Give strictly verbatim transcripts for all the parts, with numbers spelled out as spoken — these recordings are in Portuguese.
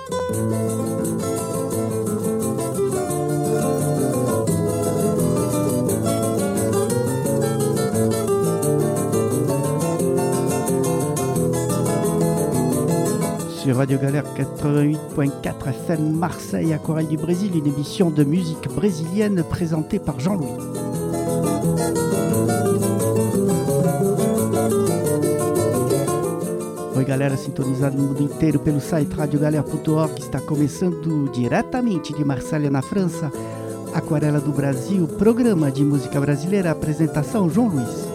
Sur Radio Galère quatre-vingt-huit point quatre F M Marseille, Aquarelle du Brésil, une émission de musique brésilienne présentée par Jean-Louis. Oi galera, sintonizado no mundo inteiro pelo site radio galera ponto org, que está começando diretamente de Marselha, na França, Aquarela do Brasil, programa de música brasileira, apresentação João Luiz.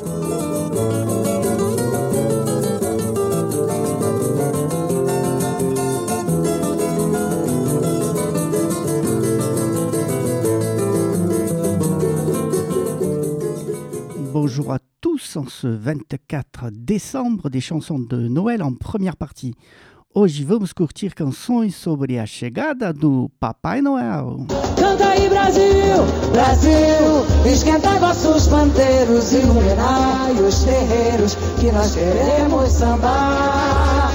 Bonjour à tous, en ce vingt-quatre décembre, des chansons de Noël en première partie. Hoje vamos curtir canções sobre a chegada do Papai Noel. Canta aí Brasil, Brasil, esquenta vossos pandeiros, iluminai os terreiros, que nós queremos sambar.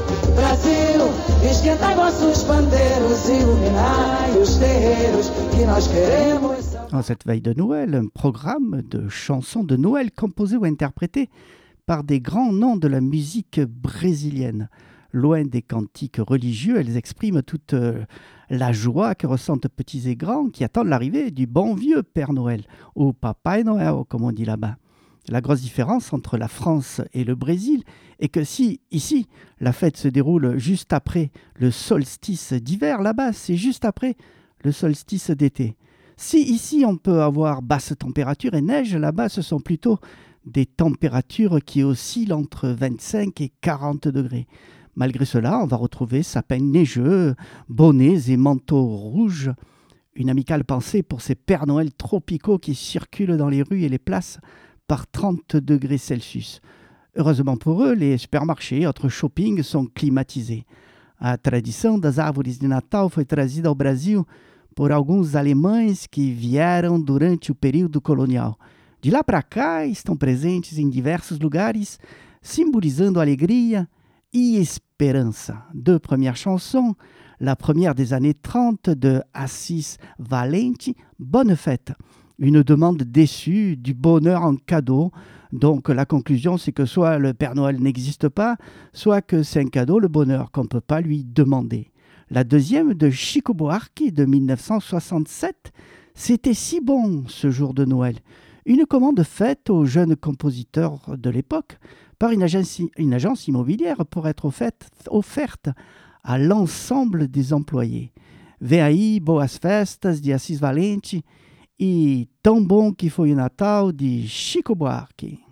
Brasil, esquenta vossos pandeiros, iluminai os terreiros, que nós queremos sambar. En cette veille de Noël, un programme de chansons de Noël composées ou interprétées par des grands noms de la musique brésilienne. Loin des cantiques religieux, elles expriment toute la joie que ressentent petits et grands qui attendent l'arrivée du bon vieux Père Noël, ou Papai Noël, comme on dit là-bas. La grosse différence entre la France et le Brésil est que si, ici, la fête se déroule juste après le solstice d'hiver, là-bas, c'est juste après le solstice d'été. Si ici on peut avoir basse température et neige, là-bas ce sont plutôt des températures qui oscillent entre vingt-cinq et quarante degrés. Malgré cela, on va retrouver sapins neigeux, bonnets et manteaux rouges. Une amicale pensée pour ces Pères Noël tropicaux qui circulent dans les rues et les places par trente degrés Celsius. Heureusement pour eux, les supermarchés et autres shopping sont climatisés. A tradição das árvores de Natal foi trazida ao Brasil por alguns alemães que vieram durante o período colonial. De lá para cá, estão presentes em diversos lugares, simbolisando alegria e esperança. Deux premières chansons, la première des années trente de Assis Valente, Bonne fête. Une demande déçue du bonheur en cadeau. Donc la conclusion, c'est que soit le Père Noël n'existe pas, soit que c'est un cadeau, le bonheur, qu'on ne peut pas lui demander. La deuxième de Chico Buarque de mille neuf cent soixante-sept, c'était si bon ce jour de Noël. Une commande faite aux jeunes compositeurs de l'époque par une agence, une agence immobilière pour être offerte, offerte à l'ensemble des employés. Vem aí boas festas de Assis Valente e Tão bom que foi o Natal de Chico Buarque.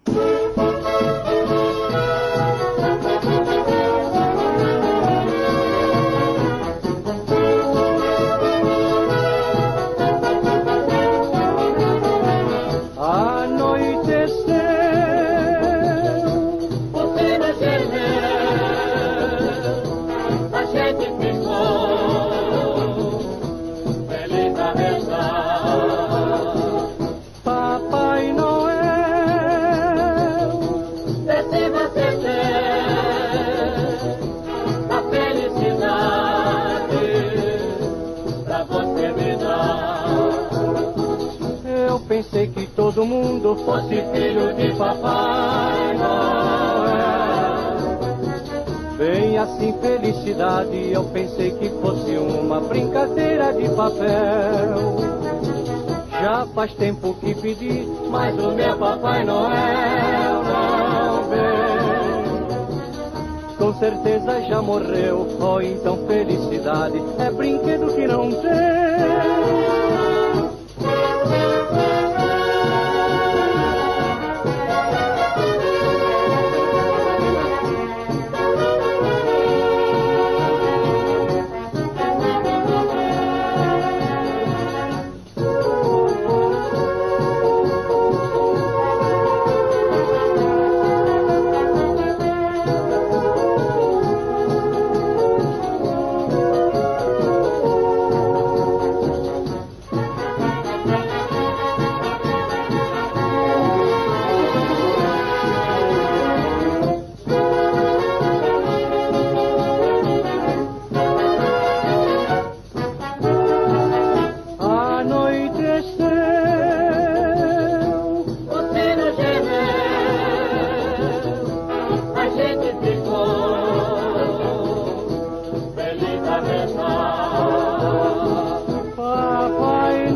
Pensei que todo mundo fosse filho de Papai Noel. Bem assim felicidade, eu pensei que fosse uma brincadeira de papel. Já faz tempo que pedi, mas o meu Papai Noel não vem. Com certeza já morreu, oh então felicidade é brinquedo que não tem. pra rezar. Papai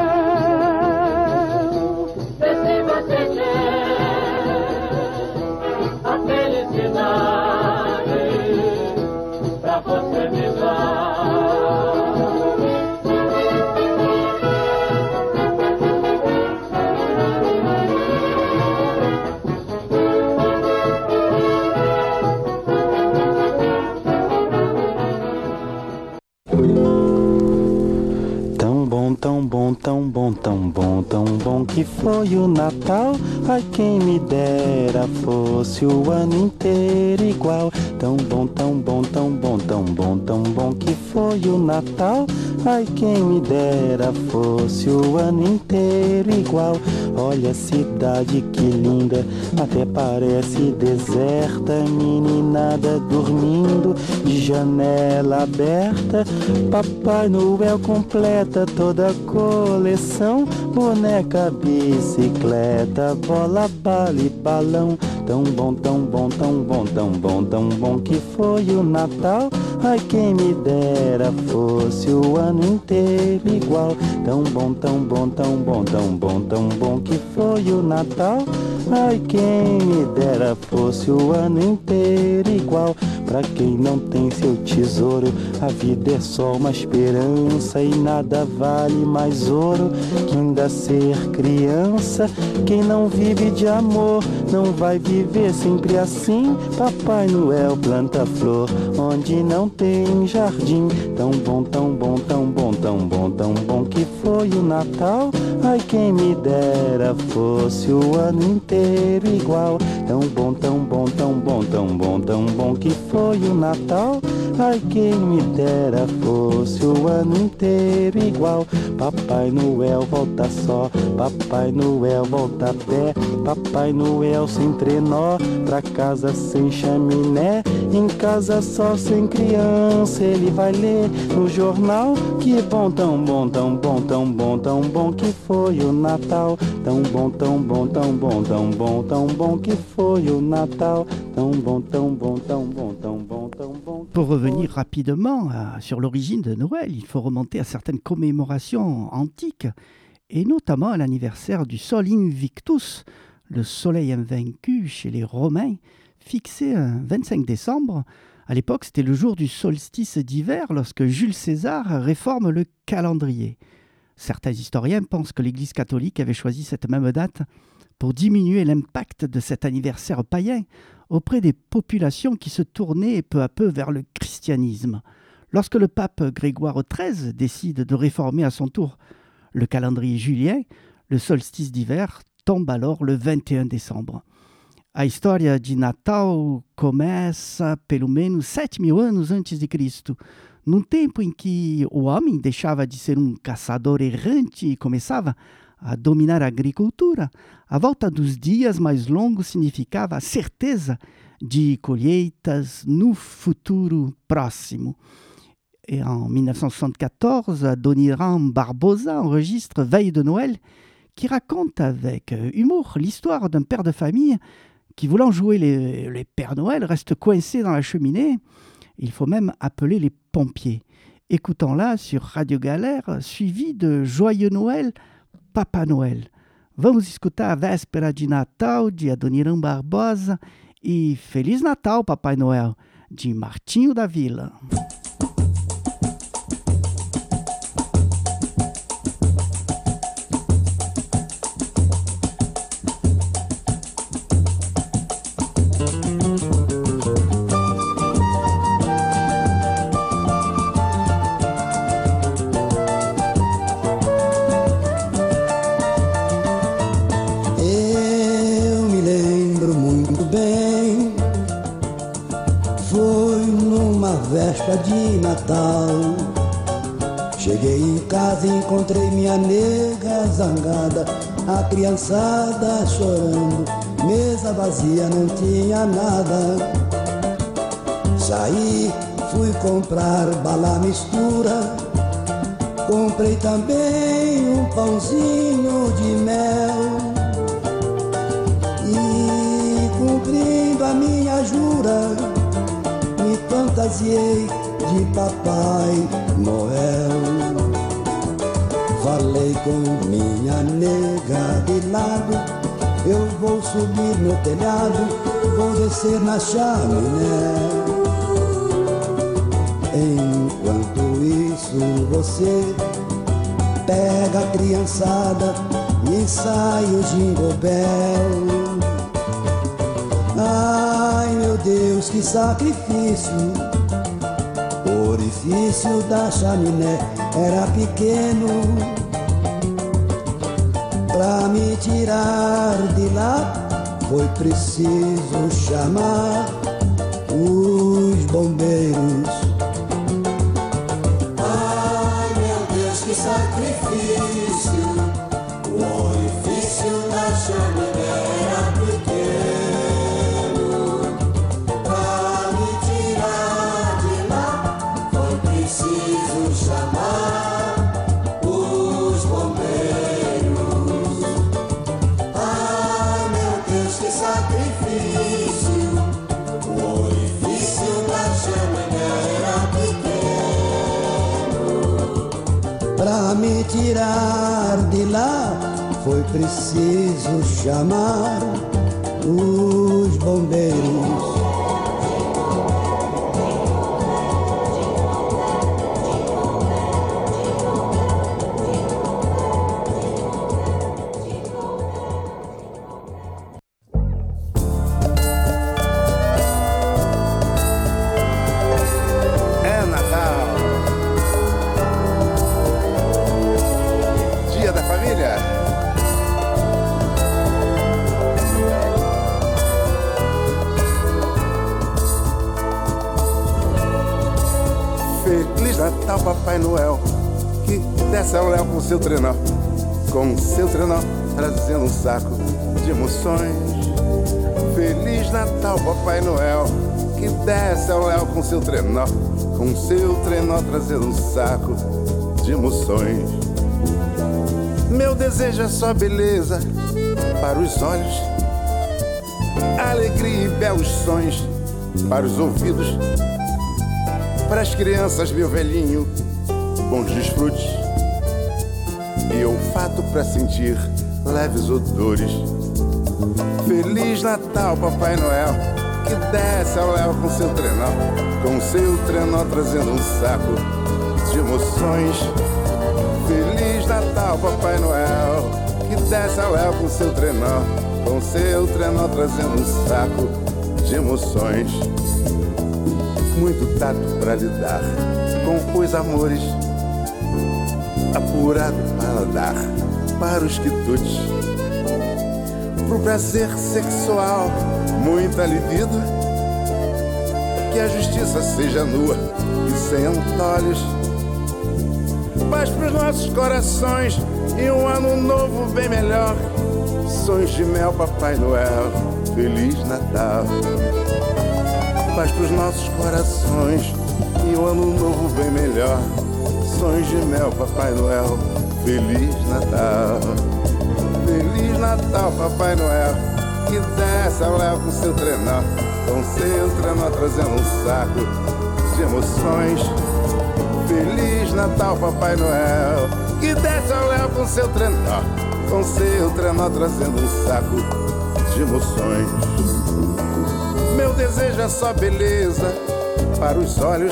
Noel, vê se você quer a felicidade pra você me dar. Tão bom, tão bom, tão bom, tão bom que foi o Natal. Ai, quem me dera fosse o ano inteiro igual. Tão bom, tão bom, tão bom, tão bom, tão bom que foi o Natal. Ai, quem me dera fosse o ano inteiro igual. Olha a cidade que linda, até parece deserta. Meninada dormindo, de janela aberta. Papai Noel completa toda a coleção. Boneca, bicicleta, bola, bala e balão. Tão bom, tão bom, tão bom, tão bom, tão bom que foi o Natal. Ai, quem me dera fosse o ano inteiro igual. Tão bom, tão bom, tão bom, tão bom, tão bom que foi o Natal. Ai, quem me dera fosse o ano inteiro igual. Pra quem não tem seu tesouro, a vida é só uma esperança e nada vale mais ouro que ainda ser criança. Quem não vive de amor não vai viver sempre assim. Papai Noel planta flor onde não tem jardim. Tão bom, tão bom, tão bom, tão bom, tão bom que foi o Natal. Ai, quem me dera fosse o ano inteiro igual. Tão bom, tão bom, tão bom, tão bom, tão bom que foi o Natal. Ai, quem me dera fosse o ano inteiro igual. Papai Noel volta só, Papai Noel volta a pé. Papai Noel sem trenó, pra casa sem chaminé. Em casa só sem criança, ele vai ler no jornal. Que bom, tão bom, tão bom, tão bom, tão bom que foi o Natal. Tão bom, tão bom, tão bom, tão bom, tão bom que foi o Natal. Tão bom, tão bom, tão bom, tão bom, tão bom. Pour revenir rapidement à, sur l'origine de Noël, il faut remonter à certaines commémorations antiques, et notamment à l'anniversaire du Sol Invictus, le soleil invaincu chez les Romains, fixé un vingt-cinq décembre. À l'époque, c'était le jour du solstice d'hiver lorsque Jules César réforme le calendrier. Certains historiens pensent que l'Église catholique avait choisi cette même date pour diminuer l'impact de cet anniversaire païen auprès des populations qui se tournaient peu à peu vers le christianisme. Lorsque le pape Grégoire treize décide de réformer à son tour le calendrier julien, le solstice d'hiver tombe alors le vingt et un décembre. A história de Natal começa pelo menos sete mil anos antes de Cristo, num tempo em que o homem deixava de ser um caçador errante e começava a dominar a agricultura. A volta dos dias mais longos significava a certeza de colheitas no futuro próximo. Et en mille neuf cent soixante-quatorze, Adoniran Barbosa enregistre Veille de Noël, qui raconte avec humour l'histoire d'un père de famille qui, voulant jouer les, les Pères Noël, reste coincé dans la cheminée. Il faut même appeler les pompiers. Écoutons-la sur Radio Galère, suivi de Joyeux Noël, Papa Noel. Vamos escutar a véspera de Natal de Adoniran Barbosa e Feliz Natal, Papai Noel, de Martinho da Vila. De Natal, cheguei em casa e encontrei minha nega zangada, a criançada chorando, mesa vazia, não tinha nada. Saí, fui comprar bala mistura, comprei também um pãozinho de mel e, cumprindo a minha jura, me fantasiei de Papai Noel. Falei com minha nega de lado, eu vou subir no telhado, vou descer na chaminé. Enquanto isso você pega a criançada e sai o Jingle Bell. Ai meu Deus, que sacrifício! O orifício da chaminé era pequeno. Pra me tirar de lá foi preciso chamar os bombeiros. Ai meu Deus, que sacrifício! O orifício da chaminé era pequeno. Pra me tirar de lá foi preciso chamar os bombeiros. Ai meu Deus, que sacrifício! O orifício da chaminé era pequeno. Pra me tirar de lá foi preciso chamar os bombeiros. É Natal, Dia da Família. Feliz Natal, Papai Noel, que desce ao léu com seu trenó, com seu trenó trazendo um saco de emoções. Feliz Natal, Papai Noel, que desce ao léu com seu trenó, com seu trenó trazendo um saco de emoções. Meu desejo é só beleza para os olhos, alegria e belos sonhos para os ouvidos, para as crianças, meu velhinho, bons desfrutes e olfato para sentir leves odores. Feliz Natal, Papai Noel, que desce ao léu com seu trenó, com seu trenó trazendo um saco de emoções. Feliz Natal, Papai Noel, que desce ao léu com seu trenó, com seu trenó trazendo um saco de emoções. Muito tato pra lidar com os amores, apurado paladar para os quitutes, pro prazer sexual muito alivido, que a justiça seja nua e sem antolhos, paz pros nossos corações e um ano novo bem melhor. Sonhos de mel, Papai Noel, Feliz Natal. Paz pros nossos corações e um ano novo bem melhor. Sonhos de mel, Papai Noel, Feliz Natal. Feliz Natal, Papai Noel, que desce ao léu com seu trenó, com seu trenó trazendo um saco de emoções. Feliz Natal, Papai Noel, que desce ao léu com seu trenó, com seu trenó trazendo um saco de emoções. Meu desejo é só beleza para os olhos,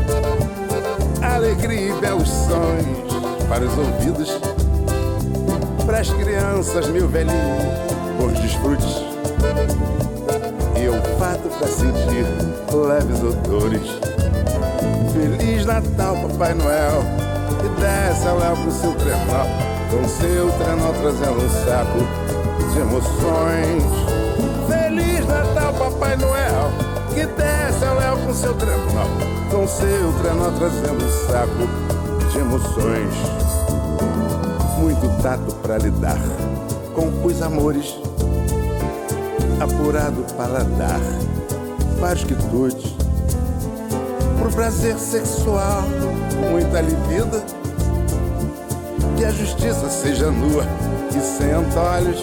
alegria e belos sonhos para os ouvidos, para as crianças, meu velhinho, bons desfrutes e olfato para sentir leves odores. Feliz Natal, Papai Noel, que desce ao léu pro seu trenó, com seu trenó trazendo um saco de emoções. Feliz Natal, Papai Noel, que desce ao léu com seu trenó, com seu trenó trazendo um saco de emoções. Muito tato pra lidar com os amores, apurado paladar para os quitutes, pro prazer sexual muita libido, que a justiça seja nua e sem antolhos,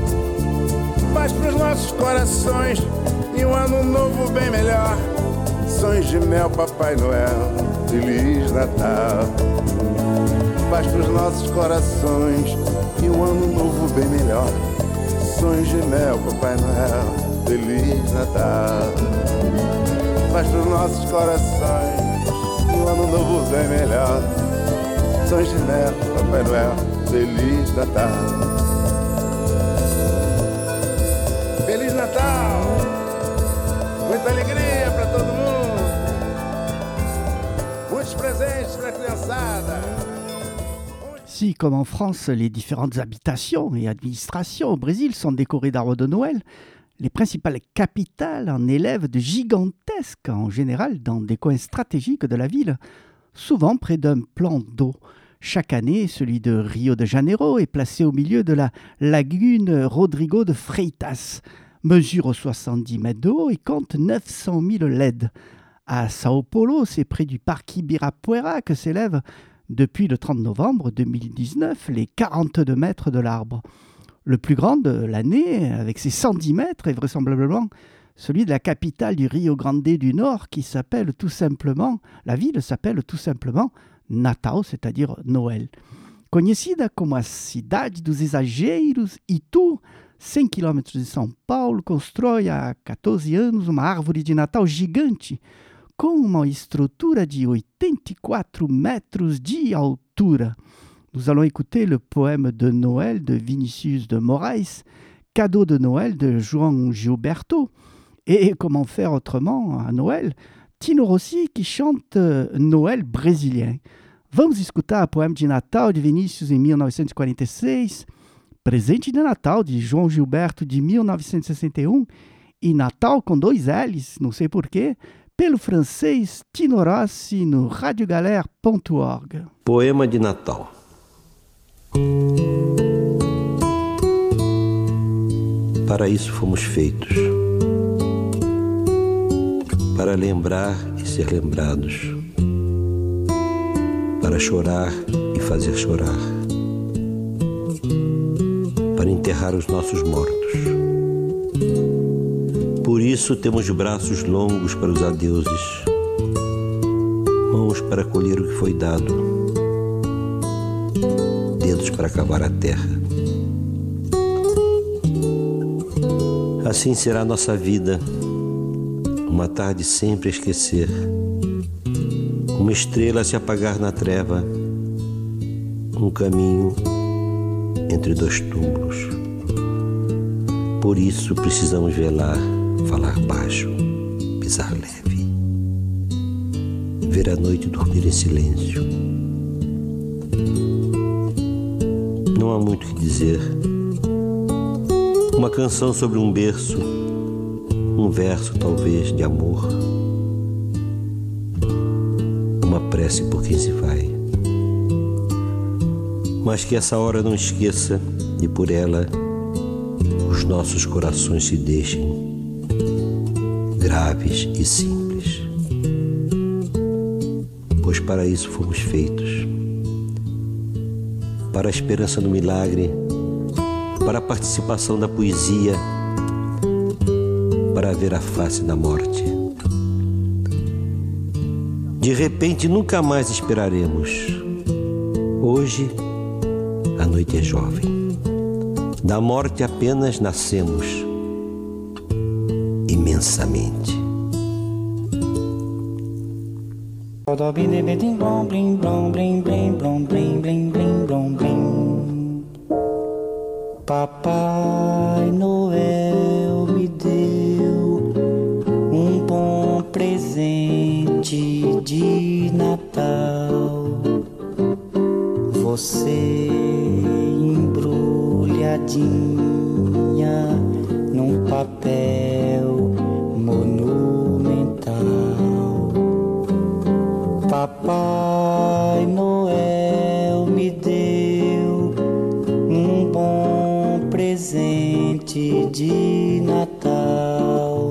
paz pros nossos corações e um ano novo bem melhor. sonhos de mel, Papai Noel, Feliz Natal. Paz pros nossos corações e um ano novo bem melhor. Sonhos de mel, Papai Noel, Feliz Natal. Paz pros nossos corações e um ano novo bem melhor. Sonhos de mel, Papai Noel, Feliz Natal. Feliz Natal! Muita alegria para todo mundo! Muitos presentes para a criançada! Si, comme en France, les différentes habitations et administrations au Brésil sont décorées d'arbres de Noël, les principales capitales en élèvent de gigantesques, en général dans des coins stratégiques de la ville, souvent près d'un plan d'eau. Chaque année, celui de Rio de Janeiro est placé au milieu de la lagune Rodrigo de Freitas, mesure soixante-dix mètres de haut et compte neuf cent mille L E D. À Sao Paulo, c'est près du parc Ibirapuera que s'élèvent depuis le trente novembre deux mille dix-neuf les quarante-deux mètres de l'arbre. Le plus grand de l'année, avec ses cent dix mètres, est vraisemblablement celui de la capitale du Rio Grande du Nord qui s'appelle tout simplement, la ville s'appelle tout simplement Natal, c'est-à-dire Noël. Conhecida como a cidade dos exageros, Itu, cem quilômetros de São Paulo, constrói há catorze anos uma árvore de Natal gigante com uma estrutura de oitenta e quatro metros de altura. Nous allons écouter le poème de Noël de Vinícius de Moraes, cadeau de Noël de João Gilberto, et comment faire autrement à Noël, Tino Rossi qui chante Noël brésilien. Vamos escutar o poema de Natal de Vinícius em mil novecentos e quarenta e seis, Presente de Natal de João Gilberto de mil novecentos e sessenta e um e Natal com dois L's, não sei porquê, pelo francês Tino Rossi no radiogalère ponto org. Poema de Natal. Para isso fomos feitos, para lembrar e ser lembrados, para chorar e fazer chorar, para enterrar os nossos mortos. Por isso temos braços longos para os adeuses, mãos para colher o que foi dado, dedos para cavar a terra. Assim será nossa vida, uma tarde sempre a esquecer, uma estrela a se apagar na treva, um caminho entre dois túmulos. Por isso precisamos velar, falar baixo, pisar leve, ver a noite dormir em silêncio. Não há muito o que dizer. Uma canção sobre um berço, um verso talvez de amor, uma prece por quem se vai. Mas que essa hora não esqueça e por ela os nossos corações se deixem graves e simples. Pois para isso fomos feitos, para a esperança no milagre, para a participação da poesia, para ver a face da morte. De repente nunca mais esperaremos. Hoje a noite é jovem, da morte apenas nascemos imensamente. Papai Noel me deu um bom presente de Natal. Você embrulhadinha num papel monumental. Papai Noel me deu um bom presente de Natal.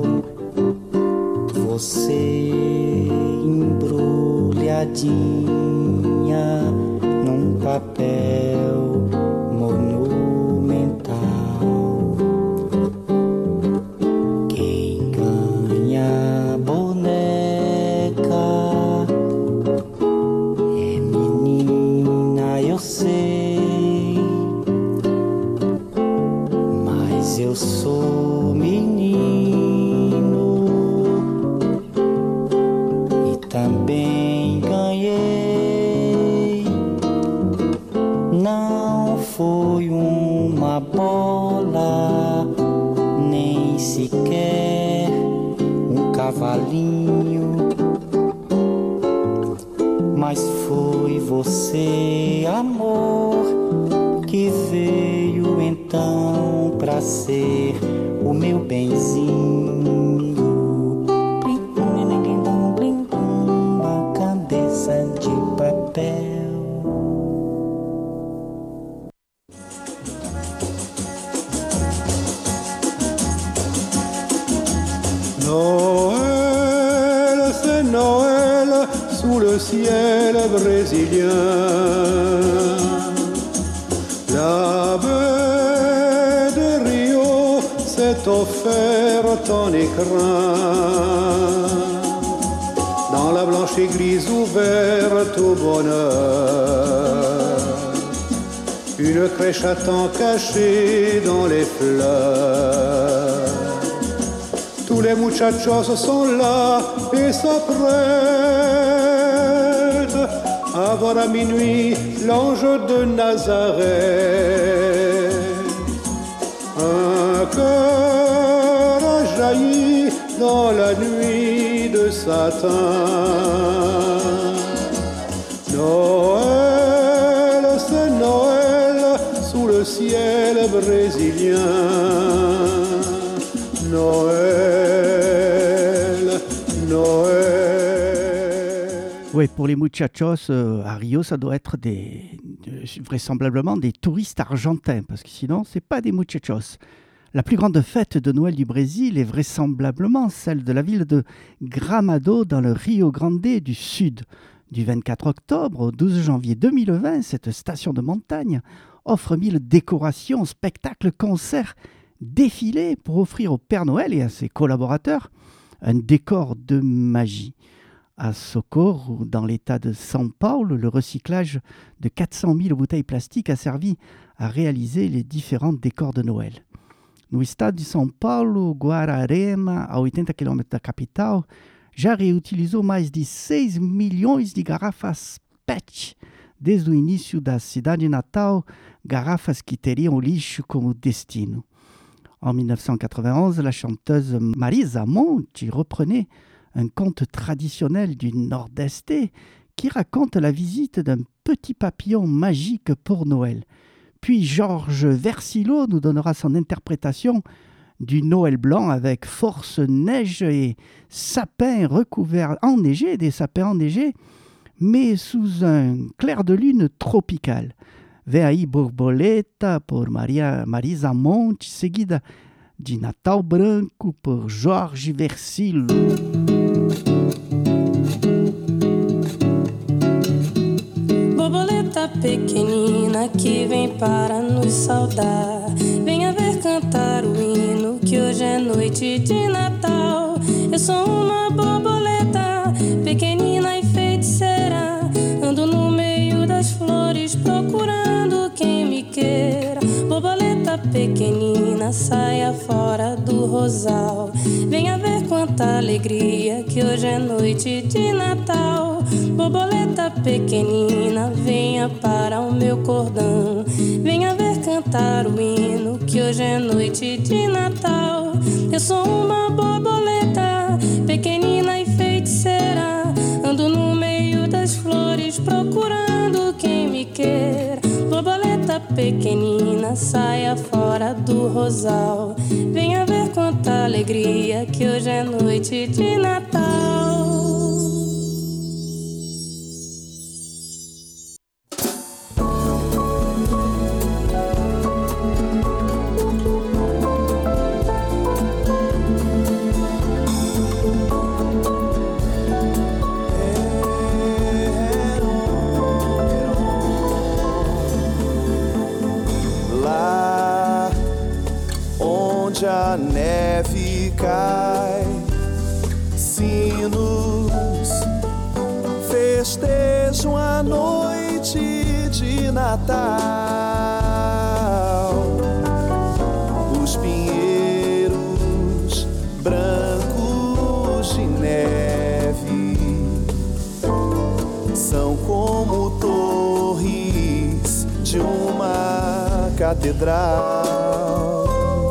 Você embrulhadinha num papel monumental. Quem ganha boné foi uma bola, nem sequer um cavalinho, mas foi você, amor, que veio então pra ser o meu benzinho. Blim, blim, blim, blim, blim, uma cabeça de papel. Noël, c'est Noël sous le ciel brésilien. La baie de Rio s'est offerte en écrin. Dans la blanche église ouverte au bonheur, une crèche attend cachée dans les fleurs. Tous les muchachos sont là et s'apprêtent à voir à minuit l'ange de Nazareth. Un cœur a jailli dans la nuit de satin. Noël, c'est Noël sous le ciel brésilien. Noël, Noël. Oui, pour les muchachos, euh, à Rio, ça doit être des, de, vraisemblablement des touristes argentins, parce que sinon, ce n'est pas des muchachos. La plus grande fête de Noël du Brésil est vraisemblablement celle de la ville de Gramado, dans le Rio Grande du Sud. Du vingt-quatre octobre au douze janvier deux mille vingt, cette station de montagne offre mille décorations, spectacles, concerts, défilés pour offrir au Père Noël et à ses collaborateurs un décor de magie. À Socorro, dans l'état de São Paulo, le recyclage de quatre cent mille bouteilles plastiques a servi à réaliser les différents décors de Noël. No estado de São Paulo, Guararema, a oitenta quilômetros da capital, já reutilizou mais de seis milhões de garrafas P E T desde o início da cidade natal, garrafas que teriam o lixo como destino. En dix-neuf cent quatre-vingt-onze, la chanteuse Marisa Monte reprenait un conte traditionnel du Nord-Est qui raconte la visite d'un petit papillon magique pour Noël. Puis Georges Versilo nous donnera son interprétation du Noël blanc avec force neige et sapins recouverts enneigés, des sapins enneigés, mais sous un clair de lune tropical. Vem aí Borboleta por Maria, Marisa Monte, seguida de Natal Branco por Jorge Versilo. Borboleta pequenina que vem para nos saudar, venha ver cantar o hino que hoje é noite de Natal. Eu sou uma borboleta pequenina e feiticeira, ando no meio das flores procurando quem me queira. Borboleta pequenina, saia fora do rosal, venha ver quanta alegria que hoje é noite de Natal. Borboleta pequenina, venha para o meu cordão, venha ver cantar o hino que hoje é noite de Natal. Eu sou uma borboleta pequenina e feiticeira, ando no meio das flores procurando quem me queira. Borboleta pequenina, saia fora do rosal, venha ver quanta alegria que hoje é noite de Natal. A neve cai, sinos festejam a noite de Natal. Os pinheiros brancos de neve são como torres de uma catedral.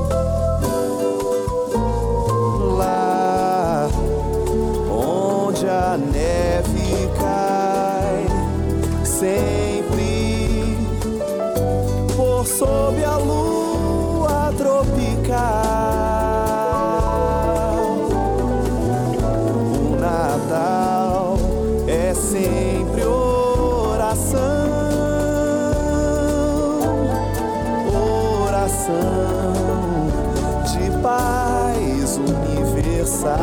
Lá onde a neve cai, sempre por sob a lua tropical. O Natal é sempre oração, oração de paz universal.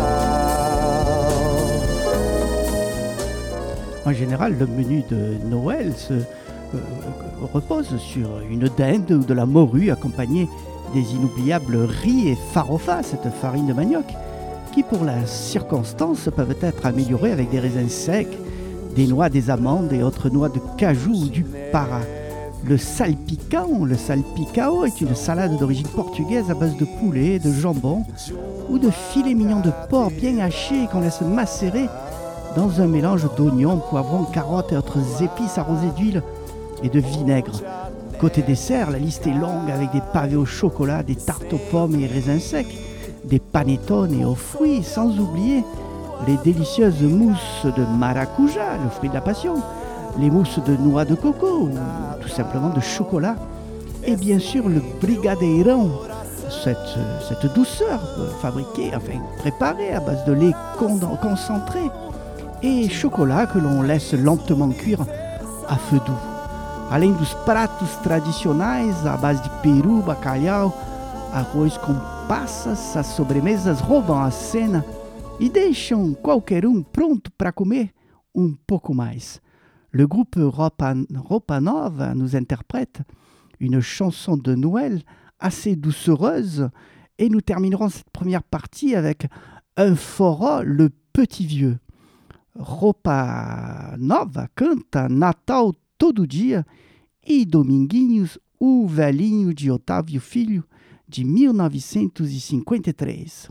En général, le menu de Noël se euh, repose sur une dinde ou de la morue accompagnée des inoubliables riz et farofa, cette farine de manioc, qui pour la circonstance peuvent être améliorées avec des raisins secs, des noix, des amandes et autres noix de cajou ou du para. Le salpicão, le salpicao est une salade d'origine portugaise à base de poulet, de jambon ou de filets mignons de porc bien hachés qu'on laisse macérer dans un mélange d'oignons, poivrons, carottes et autres épices arrosées d'huile et de vinaigre. Côté dessert, la liste est longue avec des pavés au chocolat, des tartes aux pommes et raisins secs, des panettone aux fruits, sans oublier les délicieuses mousses de maracuja, le fruit de la passion, les mousses de noix de coco ou tout simplement de chocolat, et bien sûr le brigadeirão, cette, cette douceur fabriquée, enfin préparée à base de lait concentré et chocolat que l'on laisse lentement cuire à feu doux. Além dos pratos tradicionais à base de peru, bacalhau, arroz com passas, as sobremesas roubam a cena e deixam qualquer um pronto para comer um pouco mais. Le groupe Roupa, Roupa Nova nous interprète une chanson de Noël assez doucereuse et nous terminerons cette première partie avec un forró, le petit vieux. Roupa Nova canta Natal todo dia e Dominguinhos, o velhinho de Otávio Filho, de mil novecentos e cinquenta e três.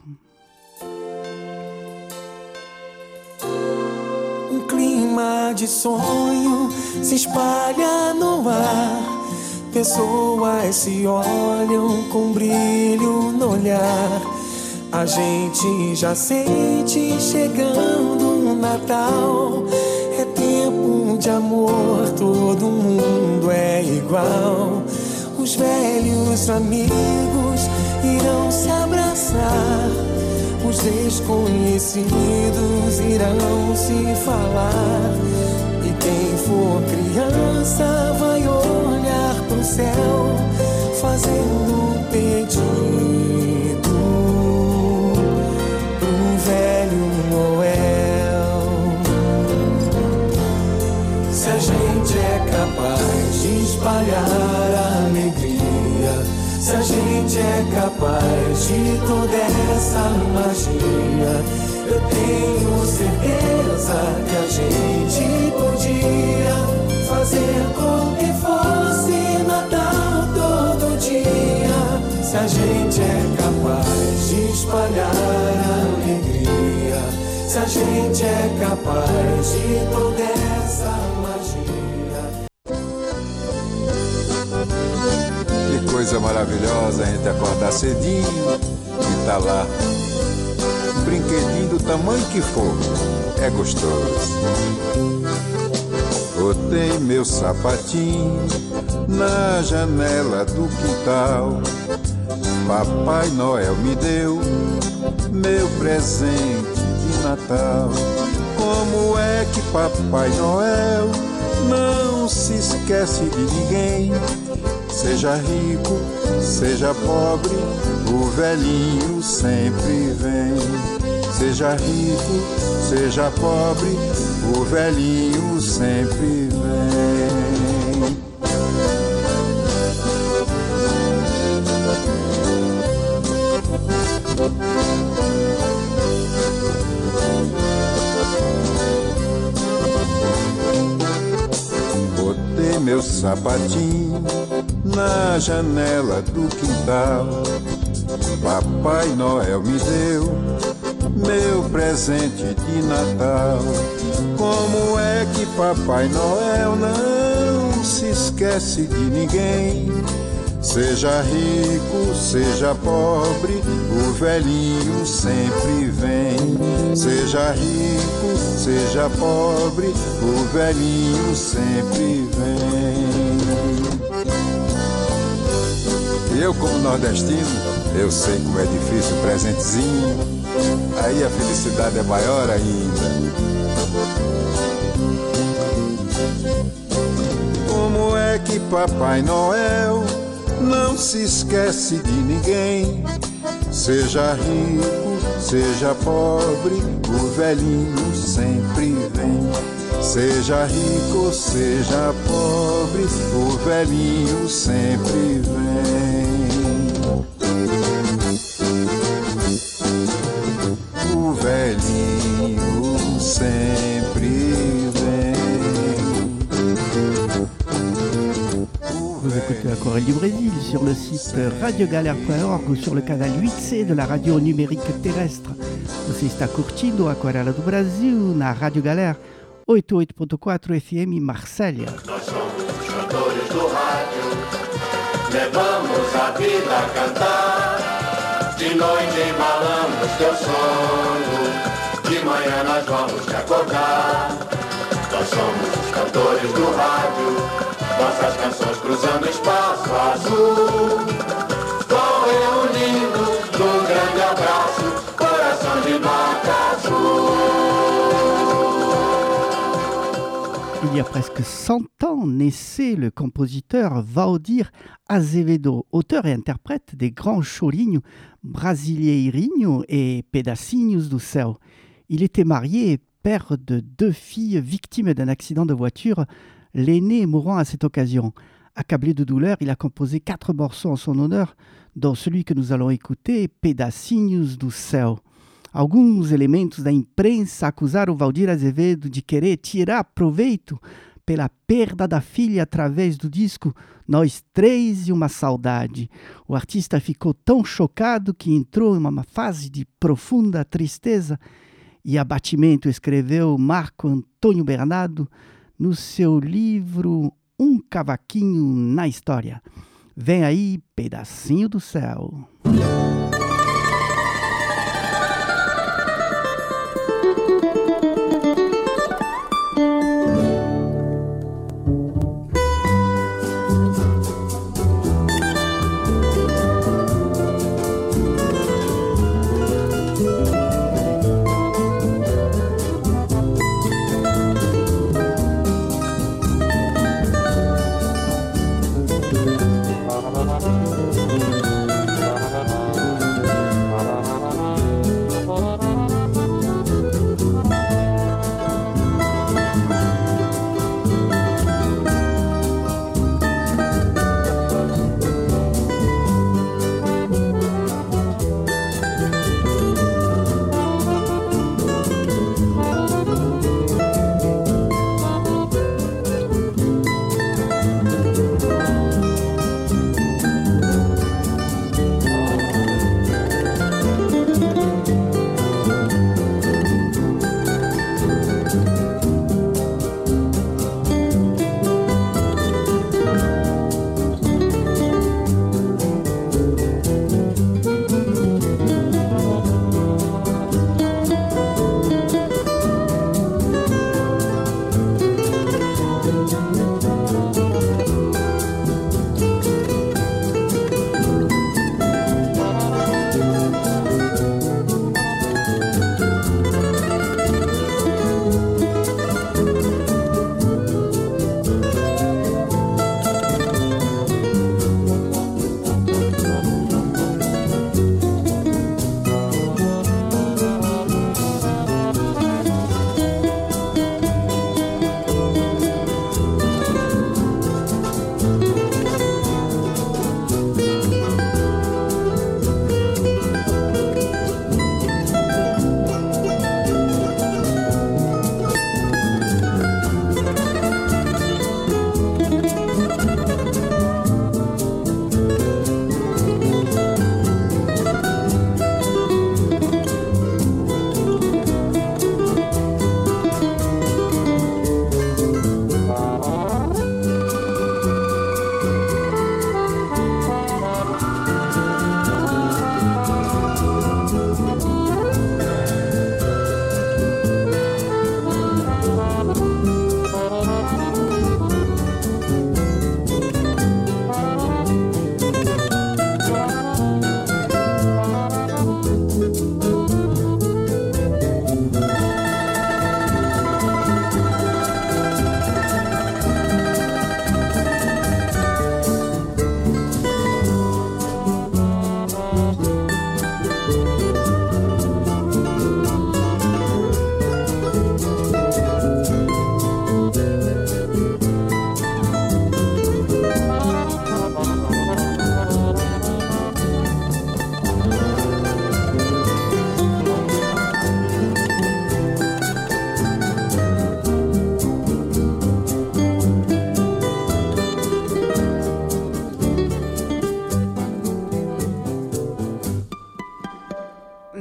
Um clima de sonho se espalha no ar. Pessoas se olham com brilho no olhar. A gente já sente chegando o Natal. É tempo de amor, todo mundo é igual. Os velhos amigos irão se abraçar. Os desconhecidos irão se falar. E quem for criança vai olhar pro céu, fazendo um pedido pro velho Noel. Se a gente é capaz de espalhar a alegria, se a gente é capaz de toda essa magia, eu tenho certeza que a gente podia fazer com que fosse Natal todo dia. Se a gente é capaz de espalhar a alegria, se a gente é capaz de toda essa magia. Que coisa maravilhosa a gente acordar cedinho e tá lá. Um brinquedinho do tamanho que for, é gostoso. Botei meu sapatinho na janela do quintal. Papai Noel me deu meu presente de Natal. Como é que Papai Noel não se esquece de ninguém? Seja rico, seja pobre, o velhinho sempre vem. Seja rico, seja pobre, o velhinho sempre vem. Botei meu sapatinho na janela do quintal. Papai Noel me deu meu presente de Natal. Como é que Papai Noel não se esquece de ninguém? Seja rico, seja pobre, o velhinho sempre vem. Seja rico, seja pobre, o velhinho sempre vem. E eu, como nordestino, eu sei como é difícil o presentezinho. Aí a felicidade é maior ainda. Como é que Papai Noel não se esquece de ninguém? Seja rico, seja pobre, o velhinho sempre vem. Seja rico, seja pobre, o velhinho sempre vem. O velhinho sempre vem. Vous écoutez la Chorale du Brésil sur le site radio galère point org ou sur le canal huit C de la radio numérique terrestre. Você está curtindo a Chorale do Brasil na Rádio Galera oitenta e oito ponto quatro F M Marsella. Nós somos os cantores do rádio, levamos a vida a cantar. De noite embalamos teu sono, de manhã nós vamos te acordar. Nós somos os cantores do rádio, nossas canções cruzando o espaço azul, vão reunindo num grande abraço, coração de nota azul. Il y a presque cent ans naissait le compositeur Valdir Azevedo, auteur et interprète des grands chorinhos Brasileirinho et Pedacinhos do Céu. Il était marié et père de deux filles victimes d'un accident de voiture, l'aîné mourant à cette occasion. Accablé de douleur, il a composé quatre morceaux en son honneur, dont celui que nous allons écouter, Pedacinhos do Céu. Alguns elementos da imprensa acusaram Valdir Azevedo de querer tirar proveito pela perda da filha através do disco Nós Três e Uma Saudade. O artista ficou tão chocado que entrou em uma fase de profunda tristeza e abatimento, escreveu Marco Antônio Bernardo no seu livro Um Cavaquinho na História. Vem aí, Pedacinho do Céu.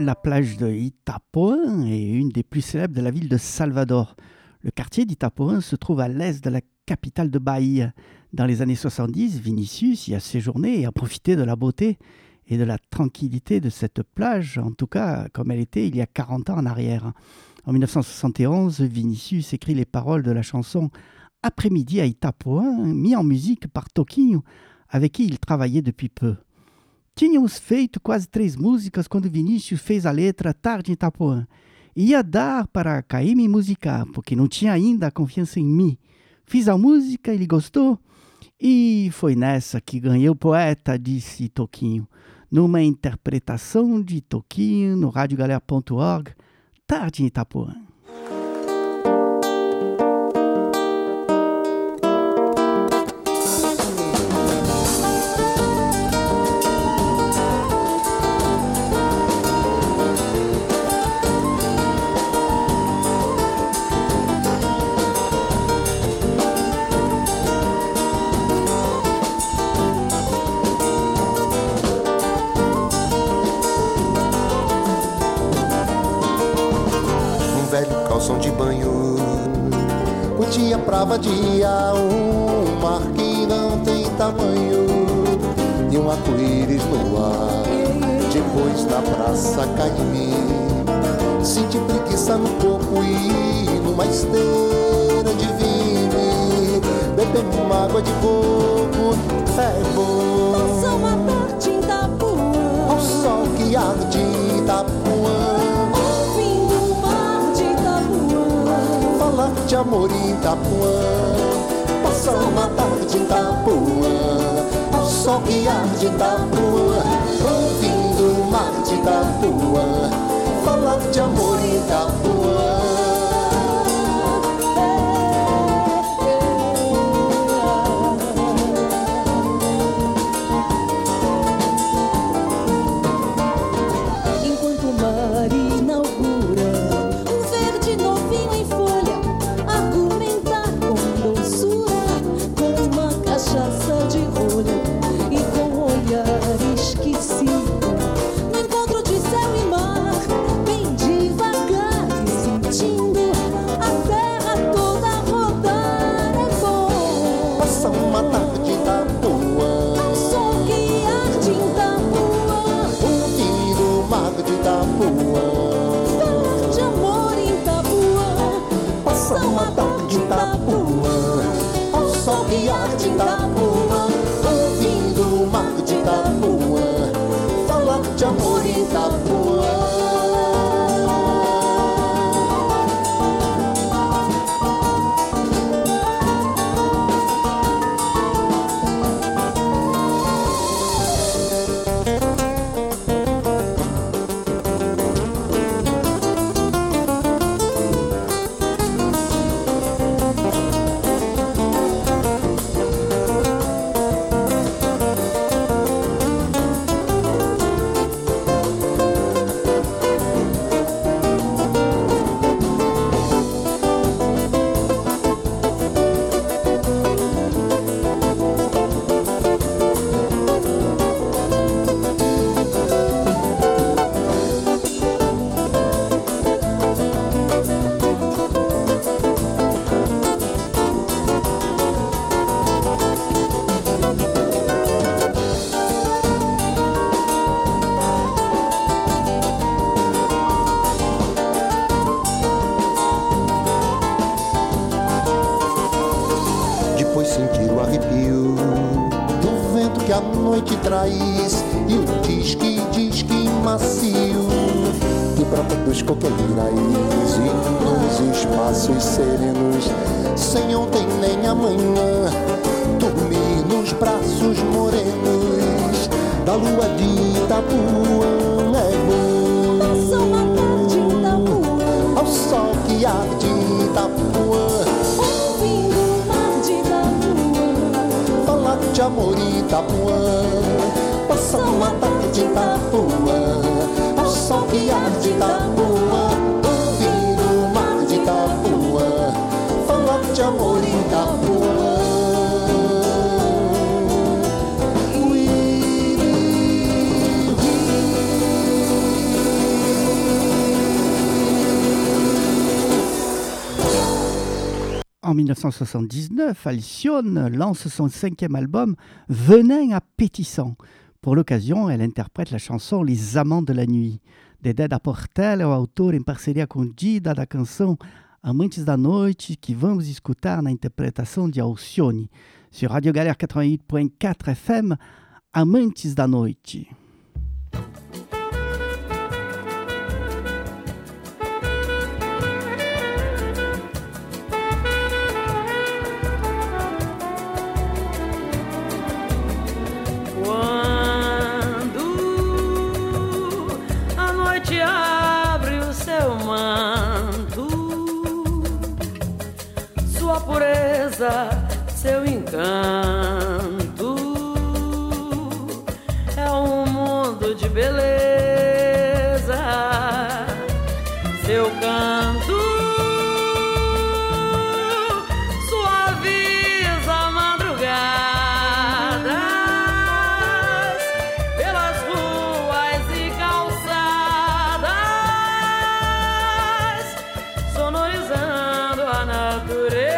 la plage de Itapuã est une des plus célèbres de la ville de Salvador. Le quartier d'Itapuã se trouve à l'est de la capitale de Bahia. Dans les années soixante-dix, Vinicius y a séjourné et a profité de la beauté et de la tranquillité de cette plage, en tout cas comme elle était il y a quarante ans en arrière. En dix-neuf cent soixante et onze, Vinicius écrit les paroles de la chanson « Après-midi à Itapuã », mis en musique par Toquinho, avec qui il travaillait depuis peu. Tínhamos feito quase três músicas quando Vinícius fez a letra Tarde em Itapuã. Ia dar para cair me musicar, porque não tinha ainda a confiança em mim. Fiz a música, ele gostou, e foi nessa que ganhei o poeta, disse Toquinho, numa interpretação de Toquinho no rádio galera ponto org, Tarde em Itapuã. De banho, o dia prava dia, um mar que não tem tamanho e um arco-íris no ar. Depois da praça cai em mim, senti preguiça no corpo e numa esteira de vinho, bebendo uma água de coco é bom. Passou uma tarde em Itapuã, ao sol que arde em Itapuã, de amor em Itapuã. Passar uma tarde em Itapuã, ao sol que arde em Itapuã, ouvindo o mar de Itapuã, falar de amor em Itapuã. Enquanto o mar inaugura um verde novinho em folha, argumentar com doçura, com uma cachaça de rolha e com um olhar esquecido, no encontro de céu e mar, bem devagar e sentindo a terra toda rodar é bom. Passa uma tarde em Itapuã, ao sol que arde em Itapuã, ouvindo o mar de Itapuã, falar de amor em Itapuã. Passa uma tarde em Itapuã, ao sol que arde em Itapuã, ouvindo o mar de Itapuã, falar de amor em Itapuã. Traz e o disque, disque macio que brota dos coqueirais e nos espaços serenos, sem ontem nem amanhã, dormir nos braços morenos da lua de Itapuã é bom. Passou uma tarde em Itapuã, ao sol que arde em Itapuã, ouvindo o mar de Itapuã, falar de amor em Itapuã. Passa uma tarde em Itapuã, ao sol que arde em Itapuã, ouvindo o mar de Itapuã, falar de amor em Itapuã. Ui, ui, ui. En mille neuf cent soixante-dix-neuf, Alcyone lance son cinquième album « Venin appétissant ». Pour l'occasion, elle interprète la chanson « Les Amants de la Nuit ». Dedé da Portela é o autor em parceria com Dida da canção Amantes da Noite, que vamos escutar na interpretação de Alcyone. Sur Radio Galère quatre-vingt-huit point quatre F M, Amantes da Noite. Seu encanto é um mundo de beleza, seu canto suaviza madrugadas pelas ruas e calçadas, sonorizando a natureza.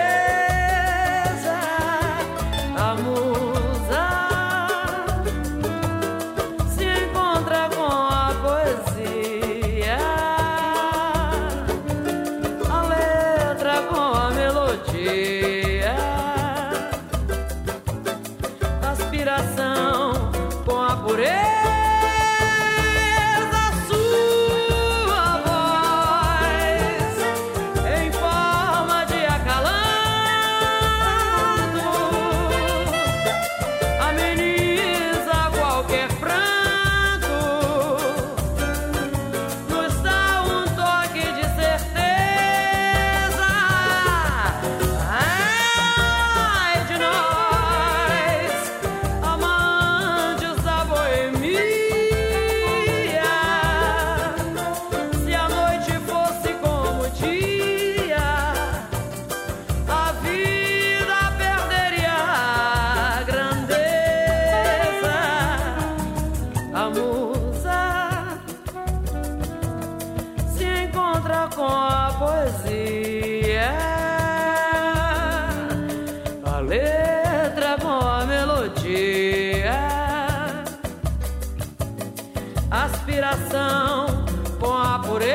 Aspiração com a pureza,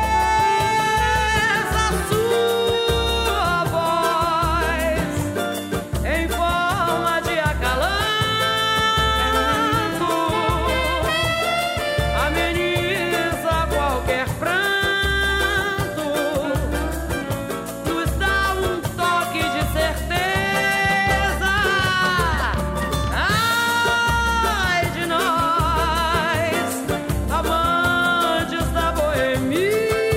sua voz em forma de acalanto ameniza qualquer pranto, nos dá um toque de certeza. Ai de nós, amantes da boemia,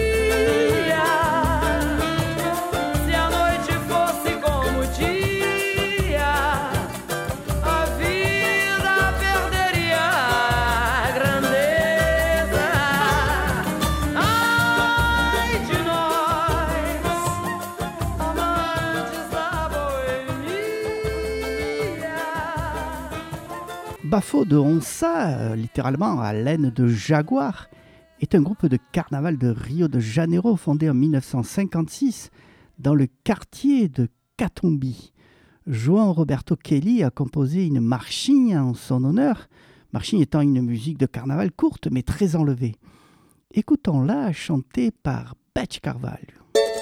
se a noite fosse como o dia, a vida perderia a grandeza. Ai de nós, amantes da boemia. Bafo de Onça, euh, littéralement à laine de jaguar, est un groupe de carnaval de Rio de Janeiro fondé en mille neuf cent cinquante-six dans le quartier de Catumbi. João Roberto Kelly a composé une marchinha en son honneur, marchinha étant une musique de carnaval courte mais très enlevée. Écoutons-la chantée par Beth Carvalho.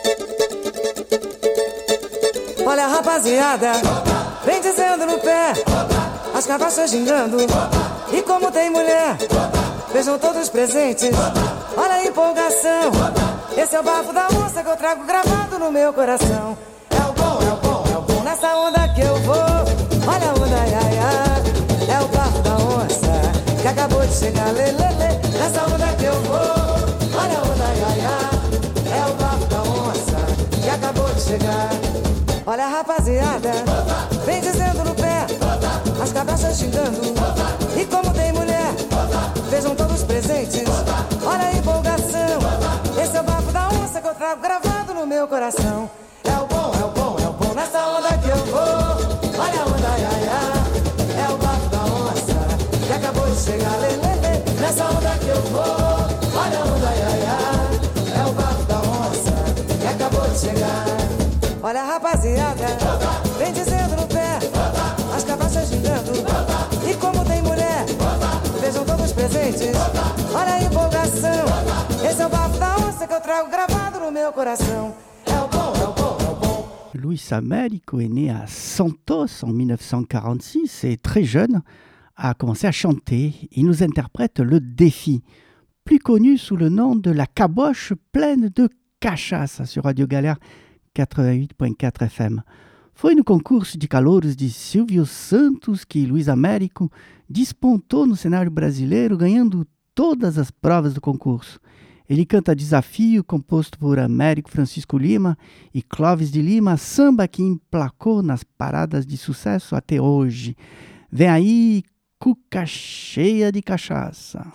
Olha a rapaziada, vem dizendo no pé, as carroças gingando, e como tem mulher, vejam todos presentes, olha a empolgação, esse é o bafo da onça que eu trago gravado no meu coração. É o bom, é o bom, é o bom, nessa onda que eu vou, olha a onda, ia, ia. É o bafo da onça que acabou de chegar, lê, lê, lê. Nessa onda que eu vou, olha a onda, ia, ia. É o bafo da onça que acabou de chegar. Olha a rapaziada, vem dizendo no pé, as cabeças xingando, e como tem mulher, vejam todos presentes, olha a empolgação, esse é o bafo da onça que eu trago gravado no meu coração. É o bom, é o bom, é o bom, nessa onda que eu vou, olha a onda, ia, ia. É o bafo da onça que acabou de chegar, lê, lê, lê. Nessa onda que eu vou, olha a onda, ia, ia. É o bafo da onça que acabou de chegar. Olha a rapaziada, meu coração. É o bom, é o bom, é o bom. Luis Américo est né à Santos en dix-neuf cent quarante-six et très jeune a commencé à chanter. Il nous interprète Le Défi, plus connu sous le nom de La Caboche pleine de cachaça sur Radio Galera quatre-vingt-huit vírgula quatro F M. Foi no concurso de calouros de Silvio Santos que Luis Américo despontou no cenário brasileiro, ganhando todas as provas do concurso. Ele canta Desafio, composto por Américo Francisco Lima e Clóvis de Lima, samba que emplacou nas paradas de sucesso até hoje. Vem aí, Cuca Cheia de Cachaça.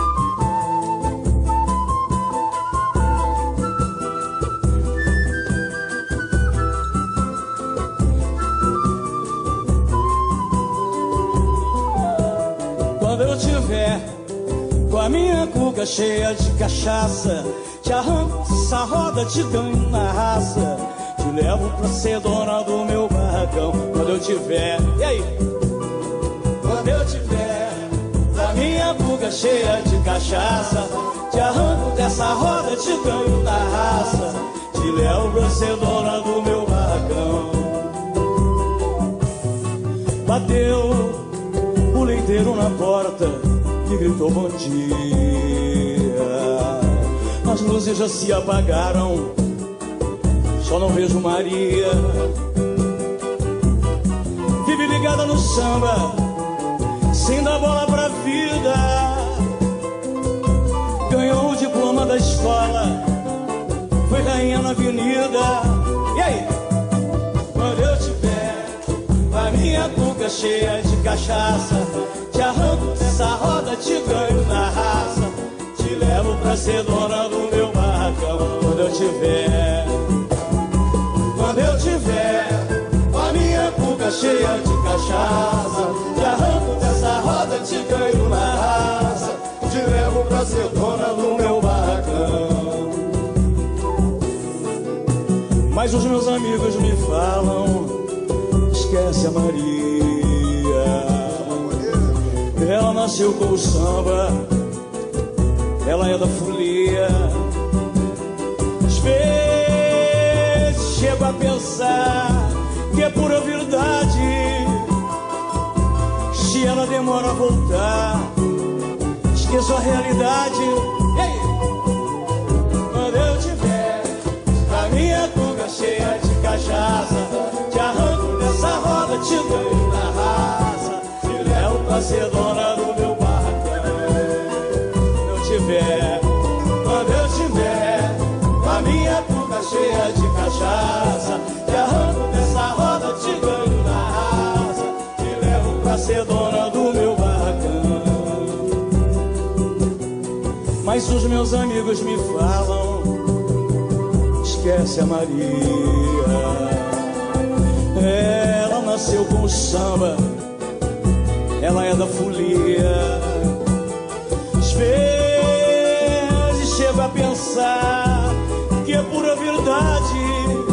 Quando eu tiver com a minha cuca cheia de cachaça, te arranco essa roda, te ganho na raça, te levo pra ser dona do meu barracão. Quando eu tiver, e aí? Quando eu tiver com a minha cuca cheia de cachaça, te arranco dessa roda, te ganho na raça, te levo pra ser dona do meu barracão. Bateu o leiteiro na porta e gritou bom dia. As luzes já se apagaram, só não vejo Maria. Vive ligada no samba, sem dar bola pra vida. Ganhou o diploma da escola, foi rainha na avenida. E aí? Quando eu tiver a minha cuca cheia de cachaça, te arranco dessa roda, te ganho na raça, te levo pra ser dona do meu barracão. Quando eu tiver, quando eu tiver a minha cuca cheia de cachaça, te arranco dessa roda, te ganho na raça, te levo pra ser dona do meu barracão. Mas os meus amigos me falam, esquece a Maria. Ela nasceu com o samba, ela é da folia. Às vezes chego a pensar que é pura verdade. Se ela demora a voltar, esqueço a realidade. E aí? Quando eu tiver a minha cuca cheia de cachaça, te arranco dessa roda, te ganho na raça, te levo pra ser dona do meu barracão. Quando eu tiver, quando eu tiver a minha cuca cheia de cachaça, te arranco dessa roda, te ganho na raça, te levo pra ser dona do meu barracão. Mas os meus amigos me falam, esquece a Maria. Ela nasceu com o samba, ela é da folia. Às vezes chego a pensar que é pura verdade.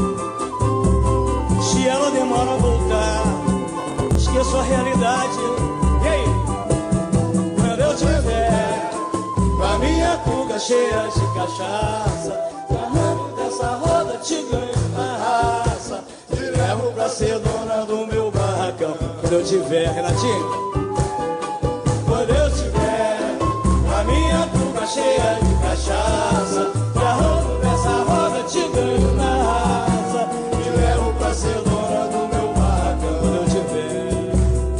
Se ela demora a voltar, esqueço a realidade. E aí? Quando eu tiver a minha cuca cheia de cachaça, te arranco dessa roda, te ganho na raça, te levo pra ser dona do meu barracão. Quando eu tiver, Renatinho, quando eu tiver a minha cuca cheia de cachaça, te arranco dessa roda, te ganho na raça, te levo pra ser dona do meu barracão. Quando eu tiver.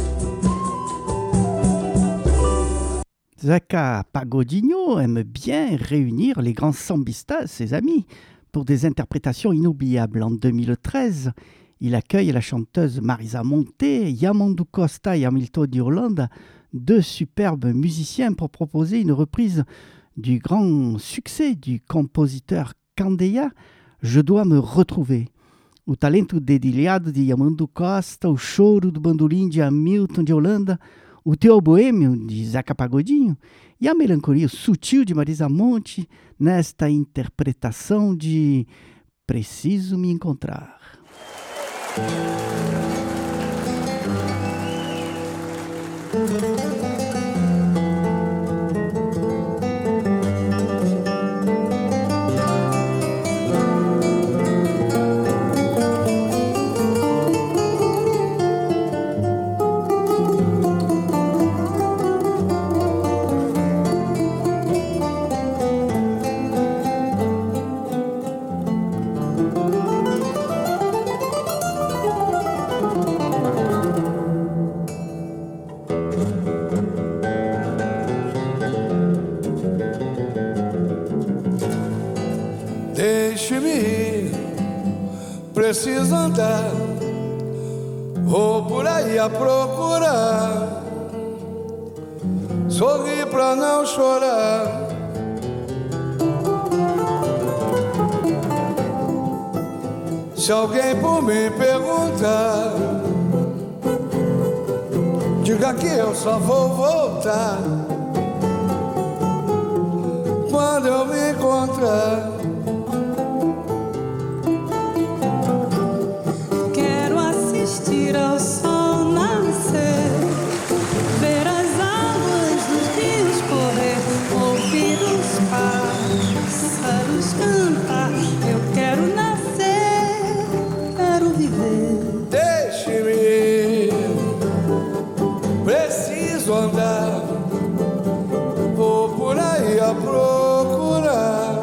Zeca Pagodinho aime bien réunir les grands sambistas, ses amis, pour des interprétations inoubliables. En deux mille treize, il accueille la chanteuse Marisa Monte, Yamandu Costa et Hamilton d'Irlande, deux superbes musiciens, pour proposer une reprise du grand succès du compositeur Candeia, Je dois me retrouver. O talento dedilhado de Yamandu Costa, o choro do bandolim de Hamilton de Holanda, o teu boêmio de Zeca Pagodinho e a melancolia sutil de Marisa Monte nesta interpretação de Preciso Me Encontrar. preciso andar, vou por aí a procurar, sorrir pra não chorar. Se alguém por mim perguntar, diga que eu só vou voltar quando eu me encontrar. Quero assistir ao sol nascer, ver as águas dos rios correr, ouvir os pássaros cantar. Eu quero nascer, quero viver. Deixe-me ir, preciso andar, vou por aí a procurar,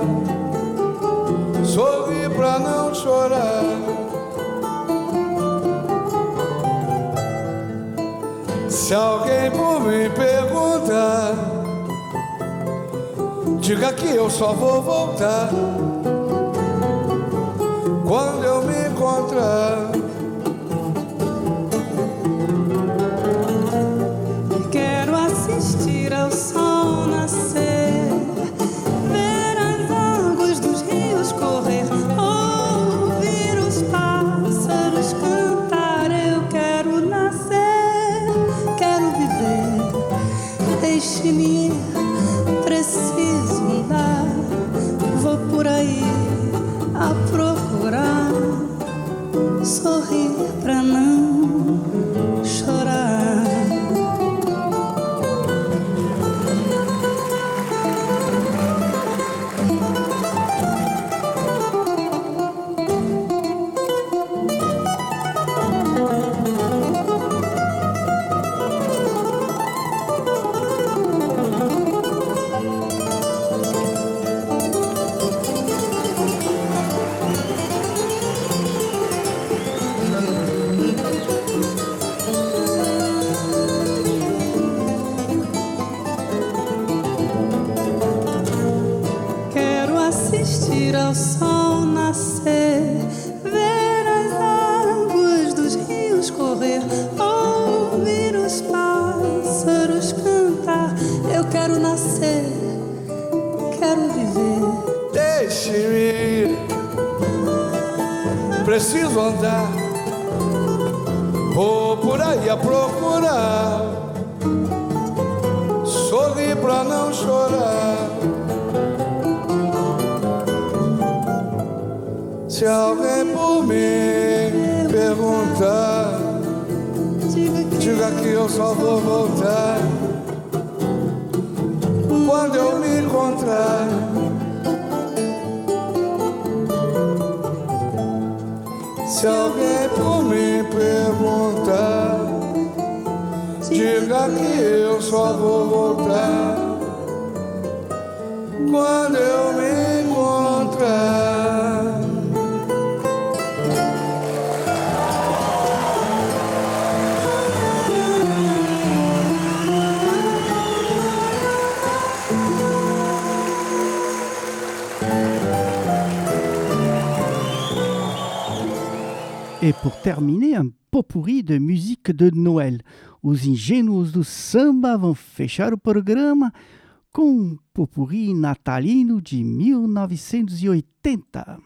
sorrir pra não chorar. Se alguém por mim perguntar, diga que eu só vou voltar quando eu me encontrar. Quero assistir ao sol nascer, ver as águas dos rios correr, ouvir os pássaros cantar. Eu quero nascer, quero viver. Deixe-me ir, preciso andar, vou por aí a procurar, sorrir pra não chorar. Quero assistir ao sol nascer, ver as águas dos rios correr, ouvir os pássaros cantar. Eu quero nascer, quero viver. Deixe-me ir, preciso andar, vou por aí a procurar, sorrir pra não chorar. Se alguém por mim perguntar, diga que eu só vou voltar quando eu me encontrar. Se alguém por mim perguntar, diga que eu só vou voltar quando eu me encontrar. Et pour terminer, un pot pourri de musique de Noël. Os ingênuos do samba vão fechar o programa com um pot pourri natalino de mil novecentos e oitenta.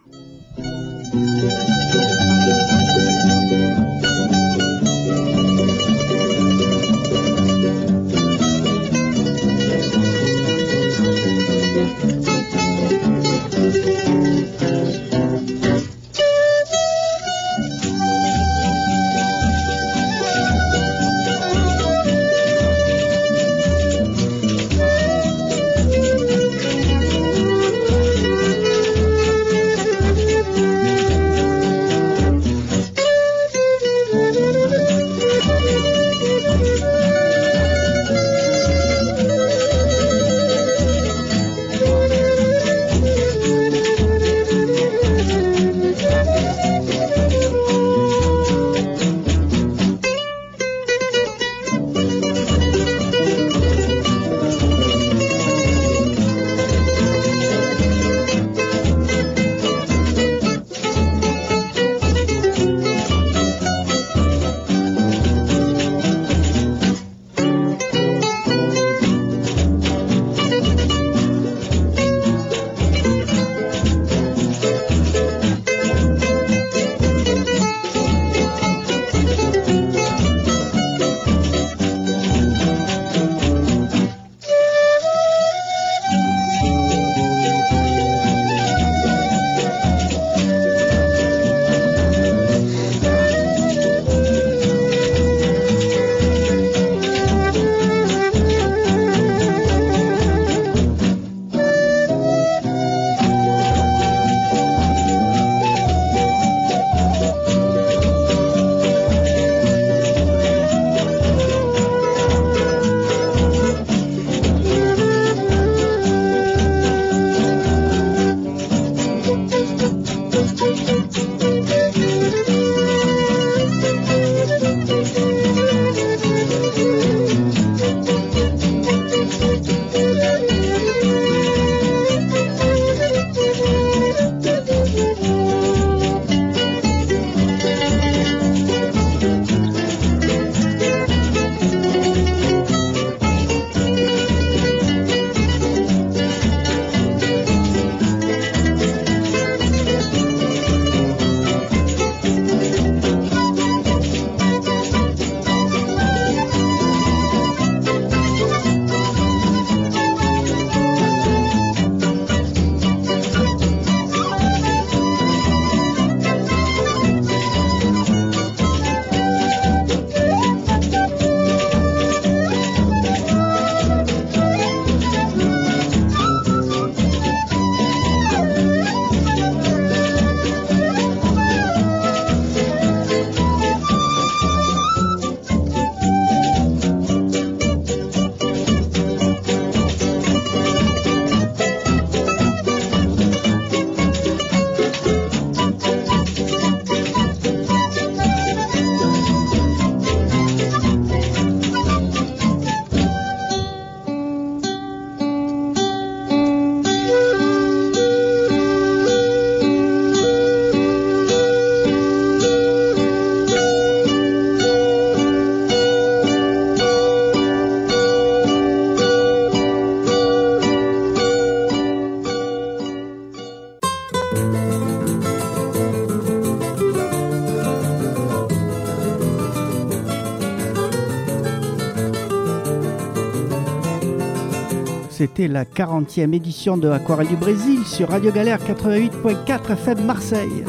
C'était la quarantième édition de Aquarelle du Brésil sur Radio Galère quatre-vingt-huit point quatre F M Marseille.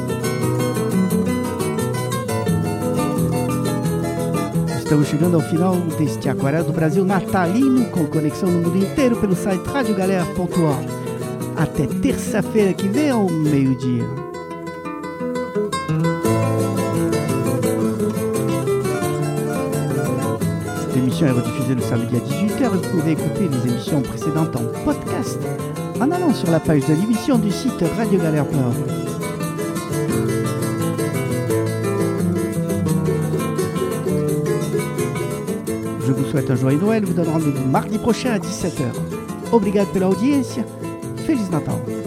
Estamos chegando ao final deste Aquarela do Brasil natalino, com conexão no mundo inteiro pelo site radio galera ponto org. Até terça-feira que vem ao meio-dia. L'émission est rediffusée le samedi à dix-huit heures. Vous pouvez écouter les émissions précédentes en podcast en allant sur la page de l'émission du site radio galère point org. Je vous souhaite un joyeux Noël. Vous donne rendez-vous mardi prochain à dix-sept heures. Obrigado pela audiência. Feliz Natal.